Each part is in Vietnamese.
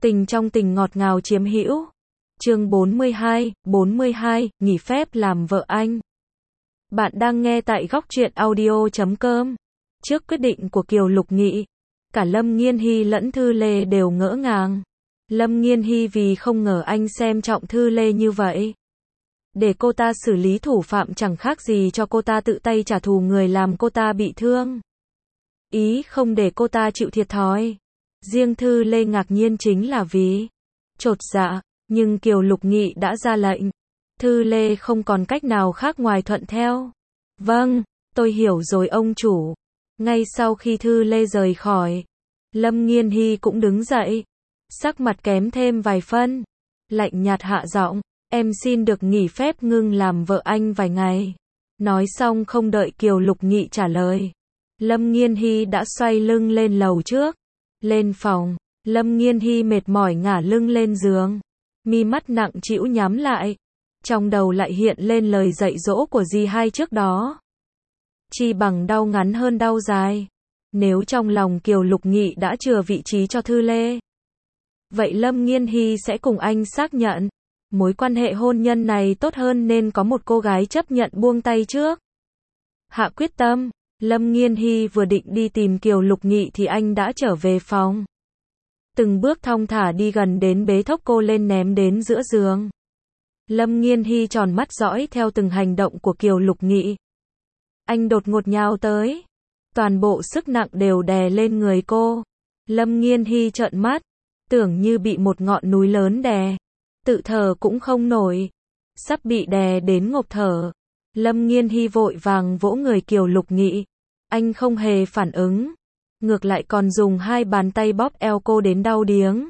Tình trong tình ngọt ngào chiếm hữu. Chương 42, nghỉ phép làm vợ anh. Bạn đang nghe tại Góc Truyện Audio.com. Trước quyết định của Kiều Lục Nghị, cả Lâm Nghiên Hy lẫn Thư Lê đều ngỡ ngàng. Lâm Nghiên Hy vì không ngờ anh xem trọng Thư Lê như vậy. Để cô ta xử lý thủ phạm chẳng khác gì cho cô ta tự tay trả thù người làm cô ta bị thương. Ý không để cô ta chịu thiệt thòi. Riêng Thư Lê ngạc nhiên chính là vì chột dạ, nhưng Kiều Lục Nghị đã ra lệnh. Thư Lê không còn cách nào khác ngoài thuận theo. Vâng, tôi hiểu rồi ông chủ. Ngay sau khi Thư Lê rời khỏi, Lâm Nghiên Hy cũng đứng dậy. Sắc mặt kém thêm vài phân. Lạnh nhạt hạ giọng, em xin được nghỉ phép ngưng làm vợ anh vài ngày. Nói xong không đợi Kiều Lục Nghị trả lời, Lâm Nghiên Hy đã xoay lưng lên lầu trước. Lên phòng, Lâm Nghiên Hy mệt mỏi ngả lưng lên giường. Mi mắt nặng trĩu nhắm lại. Trong đầu lại hiện lên lời dạy dỗ của dì hai trước đó. Chi bằng đau ngắn hơn đau dài. Nếu trong lòng Kiều Lục Nghị đã chừa vị trí cho Thư Lê, vậy Lâm Nghiên Hy sẽ cùng anh xác nhận mối quan hệ hôn nhân này tốt hơn nên có một cô gái chấp nhận buông tay trước. Hạ quyết tâm, Lâm Nghiên Hy vừa định đi tìm Kiều Lục Nghị thì anh đã trở về phòng. Từng bước thong thả đi gần đến bế thốc cô lên ném đến giữa giường. Lâm Nghiên Hy tròn mắt dõi theo từng hành động của Kiều Lục Nghị. Anh đột ngột nhào tới. Toàn bộ sức nặng đều đè lên người cô. Lâm Nghiên Hy trợn mắt. Tưởng như bị một ngọn núi lớn đè. Tự thở cũng không nổi. Sắp bị đè đến ngộp thở. Lâm Nghiên Hy vội vàng vỗ người Kiều Lục Nghị. Anh không hề phản ứng. Ngược lại còn dùng hai bàn tay bóp eo cô đến đau điếng.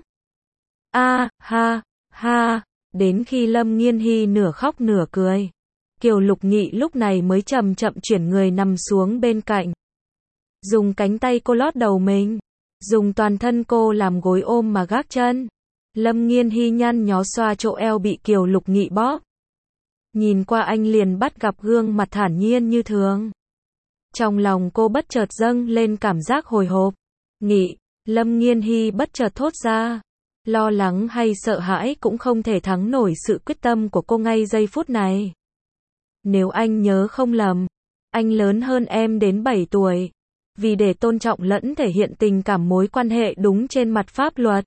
Ha. Đến khi Lâm Nghiên Hy nửa khóc nửa cười, Kiều Lục Nghị lúc này mới chậm chậm chuyển người nằm xuống bên cạnh. Dùng cánh tay cô lót đầu mình. Dùng toàn thân cô làm gối ôm mà gác chân. Lâm Nghiên Hy nhăn nhó xoa chỗ eo bị Kiều Lục Nghị bóp. Nhìn qua anh liền bắt gặp gương mặt thản nhiên như thường. Trong lòng cô bất chợt dâng lên cảm giác hồi hộp. Nghị, Lâm Nghiên Hy bất chợt thốt ra. Lo lắng hay sợ hãi cũng không thể thắng nổi sự quyết tâm của cô ngay giây phút này. Nếu anh nhớ không lầm, anh lớn hơn em đến 7 tuổi. Vì để tôn trọng lẫn thể hiện tình cảm mối quan hệ đúng trên mặt pháp luật,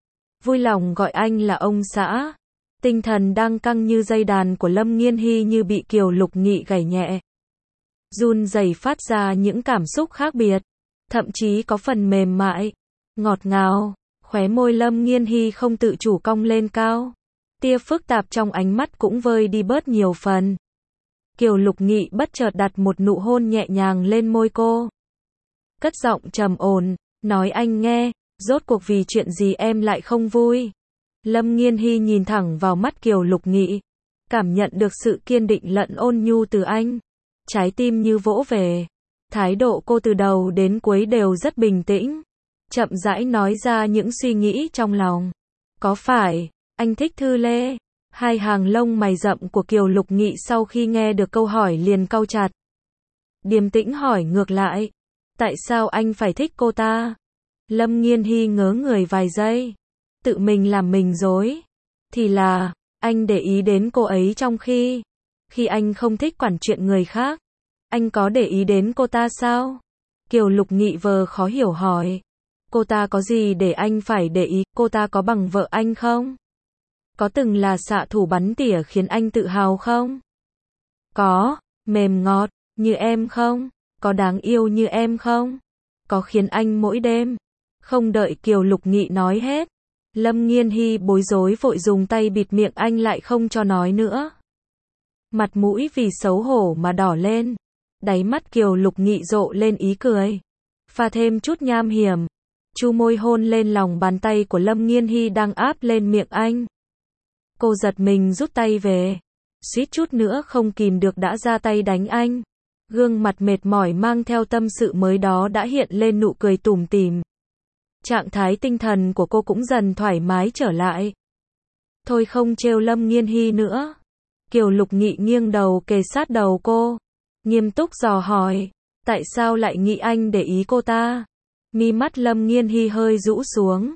vui lòng gọi anh là ông xã. Tinh thần đang căng như dây đàn của Lâm Nghiên Hy như bị Kiều Lục Nghị gảy nhẹ. Run rẩy phát ra những cảm xúc khác biệt, thậm chí có phần mềm mại, ngọt ngào. Khóe môi Lâm Nghiên Hy không tự chủ cong lên cao. Tia phức tạp trong ánh mắt cũng vơi đi bớt nhiều phần. Kiều Lục Nghị bất chợt đặt một nụ hôn nhẹ nhàng lên môi cô. Cất giọng trầm ổn, nói anh nghe, rốt cuộc vì chuyện gì em lại không vui. Lâm Nghiên Hy nhìn thẳng vào mắt Kiều Lục Nghị, cảm nhận được sự kiên định lẫn ôn nhu từ anh. Trái tim như vỗ về. Thái độ cô từ đầu đến cuối đều rất bình tĩnh. Chậm rãi nói ra những suy nghĩ trong lòng. Có phải anh thích Thư Lê? Hai hàng lông mày rậm của Kiều Lục Nghị sau khi nghe được câu hỏi liền cau chặt. Điềm tĩnh hỏi ngược lại. Tại sao anh phải thích cô ta? Lâm Nghiên Hy ngớ người vài giây. Tự mình làm mình dối. Thì là, anh để ý đến cô ấy trong khi anh không thích quản chuyện người khác. Anh có để ý đến cô ta sao? Kiều Lục Nghị vờ khó hiểu hỏi. Cô ta có gì để anh phải để ý? Cô ta có bằng vợ anh không? Có từng là xạ thủ bắn tỉa khiến anh tự hào không? Có, mềm ngọt, như em không? Có đáng yêu như em không? Có khiến anh mỗi đêm? Không đợi Kiều Lục Nghị nói hết, Lâm Nghiên Hy bối rối vội dùng tay bịt miệng anh lại không cho nói nữa. Mặt mũi vì xấu hổ mà đỏ lên. Đáy mắt Kiều Lục Nghị rộ lên ý cười. Pha thêm chút nham hiểm. Chu môi hôn lên lòng bàn tay của Lâm Nghiên Hy đang áp lên miệng anh. Cô giật mình rút tay về. Suýt chút nữa không kìm được đã ra tay đánh anh. Gương mặt mệt mỏi mang theo tâm sự mới đó đã hiện lên nụ cười tủm tỉm. Trạng thái tinh thần của cô cũng dần thoải mái trở lại. Thôi không trêu Lâm Nghiên Hy nữa. Kiều Lục Nghị nghiêng đầu kề sát đầu cô. Nghiêm túc dò hỏi. Tại sao lại nghĩ anh để ý cô ta? Mi mắt Lâm Nghiên Hy hơi rũ xuống.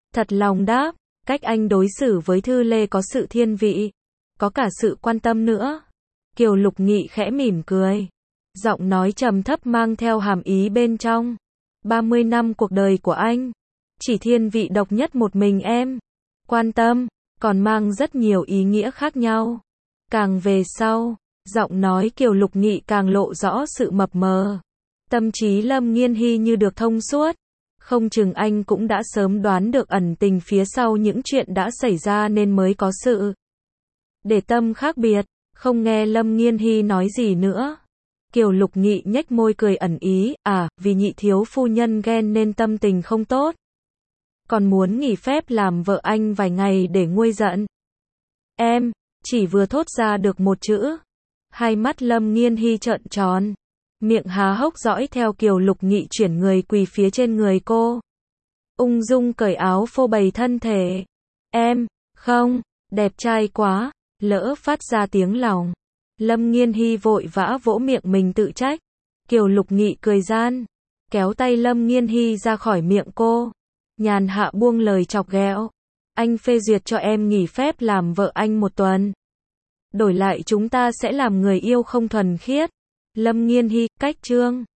Thật lòng đáp, cách anh đối xử với Thư Lê có sự thiên vị, có cả sự quan tâm nữa. Kiều Lục Nghị khẽ mỉm cười. Giọng nói trầm thấp mang theo hàm ý bên trong. 30 năm cuộc đời của anh, chỉ thiên vị độc nhất một mình em. Quan tâm, còn mang rất nhiều ý nghĩa khác nhau. Càng về sau, giọng nói Kiều Lục Nghị càng lộ rõ sự mập mờ. Tâm trí Lâm Nghiên Hy như được thông suốt. Không chừng anh cũng đã sớm đoán được ẩn tình phía sau những chuyện đã xảy ra nên mới có sự để tâm khác biệt. Không nghe Lâm Nghiên Hy nói gì nữa. Kiều Lục Nghị nhếch môi cười ẩn ý, vì nhị thiếu phu nhân ghen nên tâm tình không tốt. Còn muốn nghỉ phép làm vợ anh vài ngày để nguôi giận. Em, chỉ vừa thốt ra được một chữ. Hai mắt Lâm Nghiên Hy trợn tròn. Miệng há hốc dõi theo Kiều Lục Nghị chuyển người quỳ phía trên người cô. Ung dung cởi áo phô bày thân thể. Em, không, đẹp trai quá, lỡ phát ra tiếng lòng. Lâm Nghiên Hy vội vã vỗ miệng mình tự trách. Kiều Lục Nghị cười gian, kéo tay Lâm Nghiên Hy ra khỏi miệng cô. Nhàn hạ buông lời chọc ghẹo. Anh phê duyệt cho em nghỉ phép làm vợ anh 1 tuần. Đổi lại chúng ta sẽ làm người yêu không thuần khiết. Lâm Nghiên Hy, cách chương.